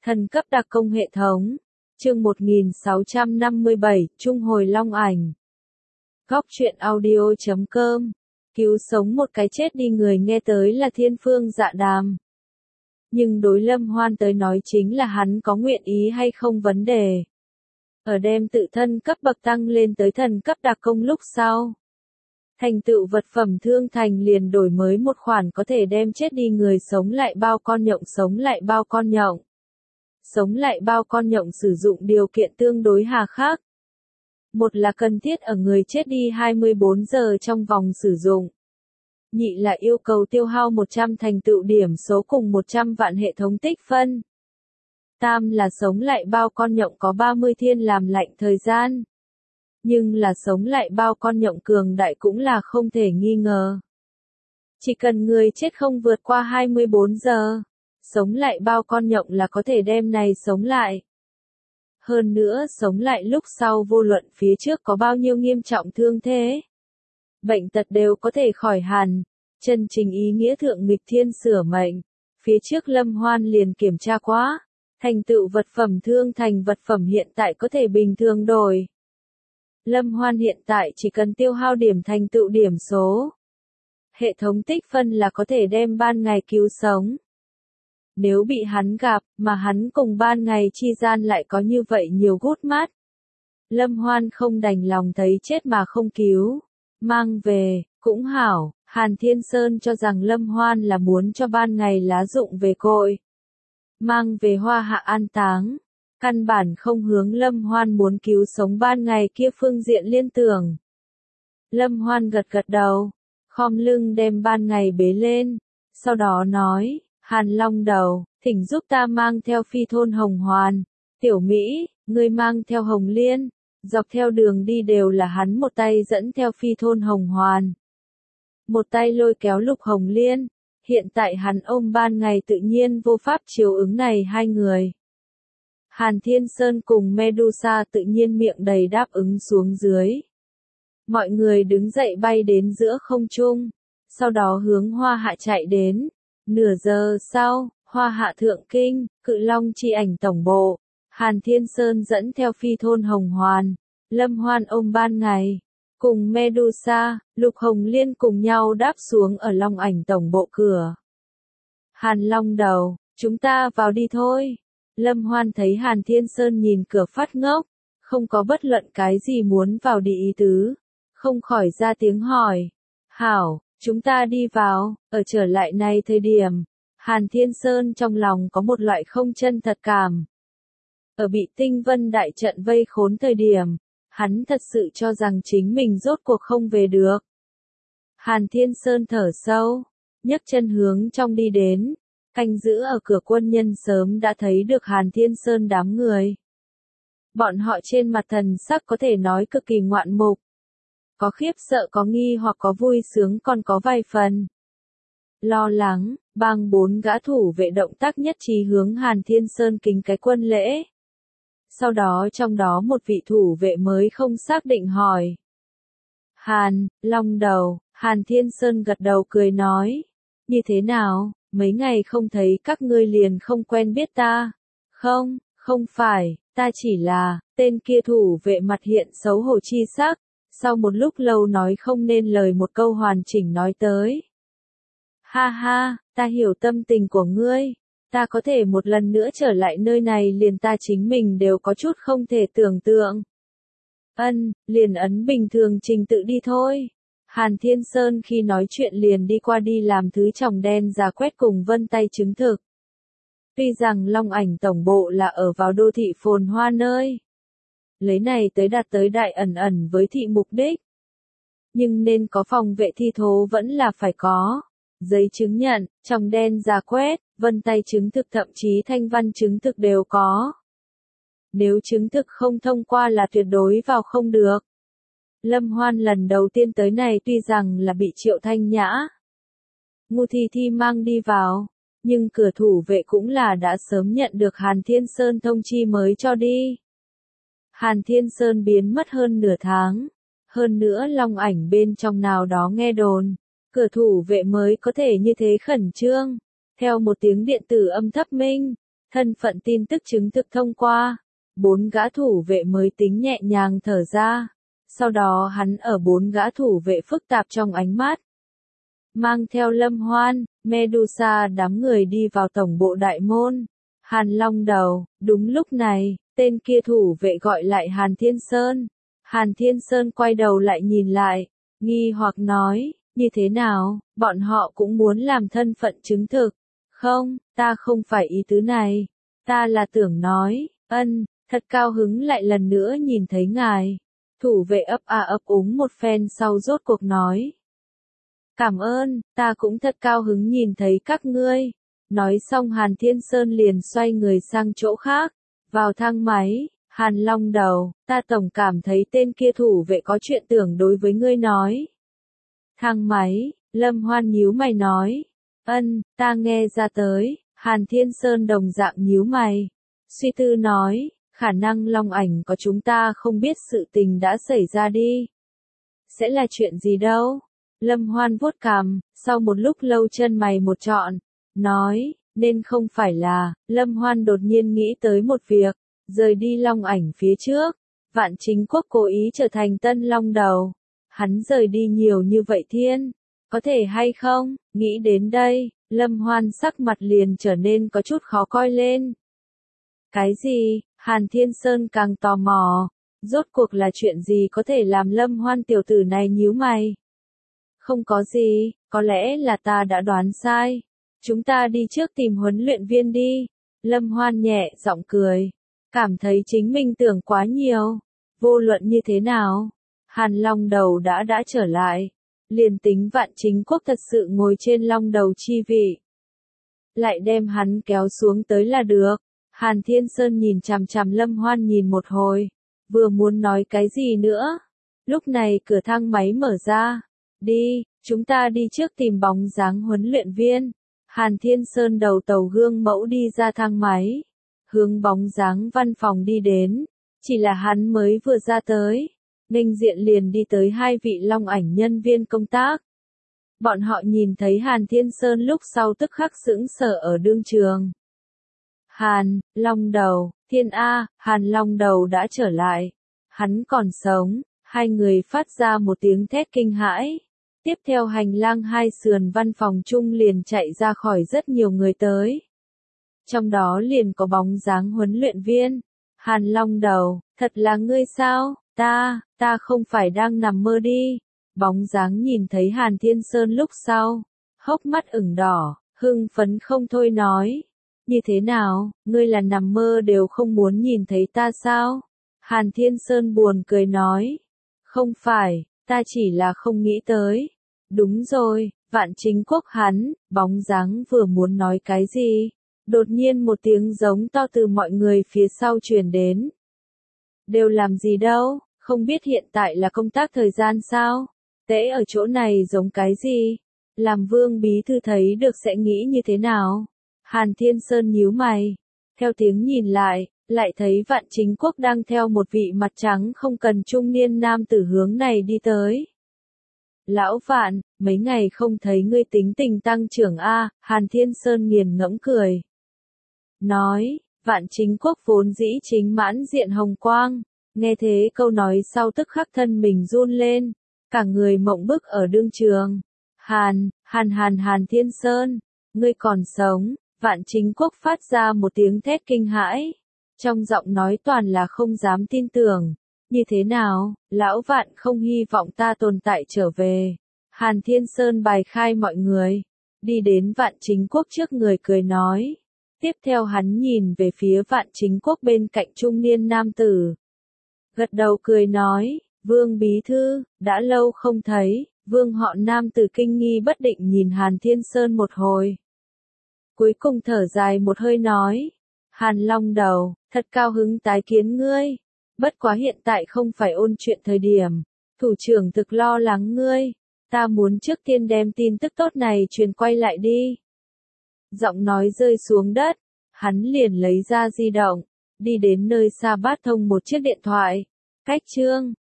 Thần cấp đặc công hệ thống. Chương 1657, Trung hồi long ảnh. Góc truyện audio.com. Cứu sống một cái chết đi người nghe tới là thiên phương dạ đàm. Nhưng đối Lâm Hoan tới nói chính là hắn có nguyện ý hay không vấn đề. Ở đem tự thân cấp bậc tăng lên tới thần cấp đặc công lúc sau. Thành tựu vật phẩm thương thành liền đổi mới một khoản có thể đem chết đi người sống lại bao con nhộng sống lại bao con nhộng. Sống lại bao con nhộng sử dụng điều kiện tương đối hà khắc. Một là cần thiết ở người chết đi 24 giờ trong vòng sử dụng. Nhị là yêu cầu tiêu hao 100 thành tựu điểm số cùng 100 vạn hệ thống tích phân. Tam là sống lại bao con nhộng có 30 thiên làm lạnh thời gian. Nhưng là sống lại bao con nhộng cường đại cũng là không thể nghi ngờ. Chỉ cần người chết không vượt qua 24 giờ, sống lại bao con nhộng là có thể đem này sống lại. Hơn nữa sống lại lúc sau vô luận phía trước có bao nhiêu nghiêm trọng thương thế. Bệnh tật đều có thể khỏi hẳn, chân chính ý nghĩa thượng nghịch thiên sửa mệnh. Phía trước Lâm Hoan liền kiểm tra quá, thành tựu vật phẩm thương thành vật phẩm hiện tại có thể bình thường đổi. Lâm Hoan hiện tại chỉ cần tiêu hao điểm thành tựu điểm số. Hệ thống tích phân là có thể đem ban ngày cứu sống. Nếu bị hắn gặp, mà hắn cùng ban ngày chi gian lại có như vậy nhiều gút mắt. Lâm Hoan không đành lòng thấy chết mà không cứu. Mang về, cũng hảo, Hàn Thiên Sơn cho rằng Lâm Hoan là muốn cho ban ngày lá dụng về cội. Mang về Hoa Hạ an táng. Căn bản không hướng Lâm Hoan muốn cứu sống ban ngày kia phương diện liên tưởng. Lâm Hoan gật gật đầu, khom lưng đem ban ngày bế lên, sau đó nói, Hàn Long Đầu, thỉnh giúp ta mang theo phi thôn Hồng Hoàn, Tiểu Mỹ, ngươi mang theo Hồng Liên, dọc theo đường đi đều là hắn một tay dẫn theo phi thôn Hồng Hoàn. Một tay lôi kéo Lục Hồng Liên, hiện tại hắn ôm ban ngày tự nhiên vô pháp chiếu ứng này hai người. Hàn Thiên Sơn cùng Medusa tự nhiên miệng đầy đáp ứng xuống dưới. Mọi người đứng dậy bay đến giữa không trung, sau đó hướng Hoa Hạ chạy đến. Nửa giờ sau, Hoa Hạ thượng kinh, Cự Long chi ảnh tổng bộ, Hàn Thiên Sơn dẫn theo phi thôn Hồng Hoàn, Lâm Hoan ôm ban ngày, cùng Medusa, Lục Hồng Liên cùng nhau đáp xuống ở Long ảnh tổng bộ cửa. Hàn Long Đầu, chúng ta vào đi thôi. Lâm Hoan thấy Hàn Thiên Sơn nhìn cửa phát ngốc, không có bất luận cái gì muốn vào đi ý tứ, không khỏi ra tiếng hỏi. Hảo, chúng ta đi vào, ở trở lại này thời điểm, Hàn Thiên Sơn trong lòng có một loại không chân thật cảm. Ở bị Tinh Vân đại trận vây khốn thời điểm, hắn thật sự cho rằng chính mình rốt cuộc không về được. Hàn Thiên Sơn thở sâu, nhấc chân hướng trong đi đến. Canh giữ ở cửa quân nhân sớm đã thấy được Hàn Thiên Sơn đám người. Bọn họ trên mặt thần sắc có thể nói cực kỳ ngoạn mục. Có khiếp sợ có nghi hoặc có vui sướng còn có vài phần. Lo lắng, bang bốn gã thủ vệ động tác nhất trí hướng Hàn Thiên Sơn kính cái quân lễ. Sau đó trong đó một vị thủ vệ mới không xác định hỏi. Hàn, Long Đầu, Hàn Thiên Sơn gật đầu cười nói. Như thế nào? Mấy ngày không thấy các ngươi liền không quen biết ta. Không, không phải, ta chỉ là, tên kia thủ vệ mặt hiện xấu hổ chi sắc, sau một lúc lâu nói không nên lời một câu hoàn chỉnh nói tới. Ha ha, ta hiểu tâm tình của ngươi, ta có thể một lần nữa trở lại nơi này liền ta chính mình đều có chút không thể tưởng tượng. Liền ấn bình thường trình tự đi thôi. Hàn Thiên Sơn khi nói chuyện liền đi qua đi làm thứ tròng đen giả quét cùng vân tay chứng thực. Tuy rằng Long ảnh tổng bộ là ở vào đô thị phồn hoa nơi. Lấy này tới đạt tới đại ẩn ẩn với thị mục đích. Nhưng nên có phòng vệ thi thố vẫn là phải có. Giấy chứng nhận, tròng đen giả quét, vân tay chứng thực thậm chí thanh văn chứng thực đều có. Nếu chứng thực không thông qua là tuyệt đối vào không được. Lâm Hoan lần đầu tiên tới này tuy rằng là bị Triệu Thanh Nhã, Ngô Thi Thi mang đi vào, nhưng cửa thủ vệ cũng là đã sớm nhận được Hàn Thiên Sơn thông chi mới cho đi. Hàn Thiên Sơn biến mất hơn nửa tháng, hơn nữa Long ảnh bên trong nào đó nghe đồn, cửa thủ vệ mới có thể như thế khẩn trương, theo một tiếng điện tử âm thấp minh, thân phận tin tức chứng thực thông qua. 4 gã thủ vệ mới tính nhẹ nhàng thở ra. Sau đó hắn ở 4 gã thủ vệ phức tạp trong ánh mắt. Mang theo Lâm Hoan, Medusa đám người đi vào tổng bộ đại môn. Hàn Long Đầu, đúng lúc này, tên kia thủ vệ gọi lại Hàn Thiên Sơn. Hàn Thiên Sơn quay đầu lại nhìn lại, nghi hoặc nói, như thế nào, bọn họ cũng muốn làm thân phận chứng thực. Không, ta không phải ý tứ này. Ta là tưởng nói, thật cao hứng lại lần nữa nhìn thấy ngài. Thủ vệ ấp ấp úng một phen sau rốt cuộc nói. Cảm ơn, ta cũng thật cao hứng nhìn thấy các ngươi. Nói xong Hàn Thiên Sơn liền xoay người sang chỗ khác. Vào thang máy, Hàn Long Đầu, ta tổng cảm thấy tên kia thủ vệ có chuyện tưởng đối với ngươi nói. Thang máy, Lâm Hoan nhíu mày nói. Ta nghe ra tới. Hàn Thiên Sơn đồng dạng nhíu mày. Suy tư nói, khả năng Long Ảnh có chúng ta không biết sự tình đã xảy ra đi. Sẽ là chuyện gì đâu? Lâm Hoan vuốt cằm, sau một lúc lâu chân mày một trọn, nói, nên không phải là. Lâm Hoan đột nhiên nghĩ tới một việc, rời đi Long Ảnh phía trước. Vạn Chính Quốc cố ý trở thành tân Long Đầu. Hắn rời đi nhiều như vậy thiên. Có thể hay không? Nghĩ đến đây, Lâm Hoan sắc mặt liền trở nên có chút khó coi lên. Cái gì? Hàn Thiên Sơn càng tò mò. Rốt cuộc là chuyện gì có thể làm Lâm Hoan tiểu tử này nhíu mày? Không có gì, có lẽ là ta đã đoán sai. Chúng ta đi trước tìm huấn luyện viên đi. Lâm Hoan nhẹ giọng cười. Cảm thấy chính mình tưởng quá nhiều. Vô luận như thế nào? Hàn Long Đầu đã trở lại. Liền tính Vạn Chính Quốc thật sự ngồi trên Long Đầu chi vị. Lại đem hắn kéo xuống tới là được. Hàn Thiên Sơn nhìn chằm chằm Lâm Hoan nhìn một hồi. Vừa muốn nói cái gì nữa. Lúc này cửa thang máy mở ra. Đi, chúng ta đi trước tìm bóng dáng huấn luyện viên. Hàn Thiên Sơn đầu tàu gương mẫu đi ra thang máy. Hướng bóng dáng văn phòng đi đến. Chỉ là hắn mới vừa ra tới. Nghênh diện liền đi tới 2 vị Long Ảnh nhân viên công tác. Bọn họ nhìn thấy Hàn Thiên Sơn lúc sau tức khắc sững sờ ở đương trường. Hàn, Long Đầu, Thiên A, Hàn Long Đầu đã trở lại. Hắn còn sống. Hai người phát ra một tiếng thét kinh hãi. Tiếp theo hành lang hai sườn văn phòng chung liền chạy ra khỏi rất nhiều người tới. Trong đó liền có bóng dáng huấn luyện viên. Hàn Long Đầu, thật là ngươi sao? Ta không phải đang nằm mơ đi. Bóng dáng nhìn thấy Hàn Thiên Sơn lúc sau. Hốc mắt ửng đỏ, hưng phấn không thôi nói. Như thế nào, ngươi là nằm mơ đều không muốn nhìn thấy ta sao? Hàn Thiên Sơn buồn cười nói. Không phải, ta chỉ là không nghĩ tới. Đúng rồi, Vạn Chính Quốc hắn, bóng dáng vừa muốn nói cái gì? Đột nhiên một tiếng giống to từ mọi người phía sau truyền đến. Đều làm gì đâu, không biết hiện tại là công tác thời gian sao? Tễ ở chỗ này giống cái gì? Làm Vương bí thư thấy được sẽ nghĩ như thế nào? Hàn Thiên Sơn nhíu mày. Theo tiếng nhìn lại thấy Vạn Chính Quốc đang theo một vị mặt trắng không cần trung niên nam tử hướng này đi tới. Lão Vạn, mấy ngày không thấy ngươi tính tình tăng trưởng a. Hàn Thiên Sơn nghiền ngẫm cười. Nói, Vạn Chính Quốc vốn dĩ chính mãn diện hồng quang. Nghe thế câu nói sau tức khắc thân mình run lên. Cả người mộng bức ở đương trường. Hàn Thiên Sơn, ngươi còn sống. Vạn Chính Quốc phát ra một tiếng thét kinh hãi. Trong giọng nói toàn là không dám tin tưởng. Như thế nào, lão Vạn không hy vọng ta tồn tại trở về. Hàn Thiên Sơn bài khai mọi người. Đi đến Vạn Chính Quốc trước người cười nói. Tiếp theo hắn nhìn về phía Vạn Chính Quốc bên cạnh trung niên nam tử. Gật đầu cười nói, Vương bí thư, đã lâu không thấy. Vương họ nam tử kinh nghi bất định nhìn Hàn Thiên Sơn một hồi. Cuối cùng thở dài một hơi nói. Hàn Long Đầu, thật cao hứng tái kiến ngươi. Bất quá hiện tại không phải ôn chuyện thời điểm. Thủ trưởng thực lo lắng ngươi. Ta muốn trước tiên đem tin tức tốt này truyền quay lại đi. Giọng nói rơi xuống đất. Hắn liền lấy ra di động. Đi đến nơi xa bắt thông một chiếc điện thoại. Cách chương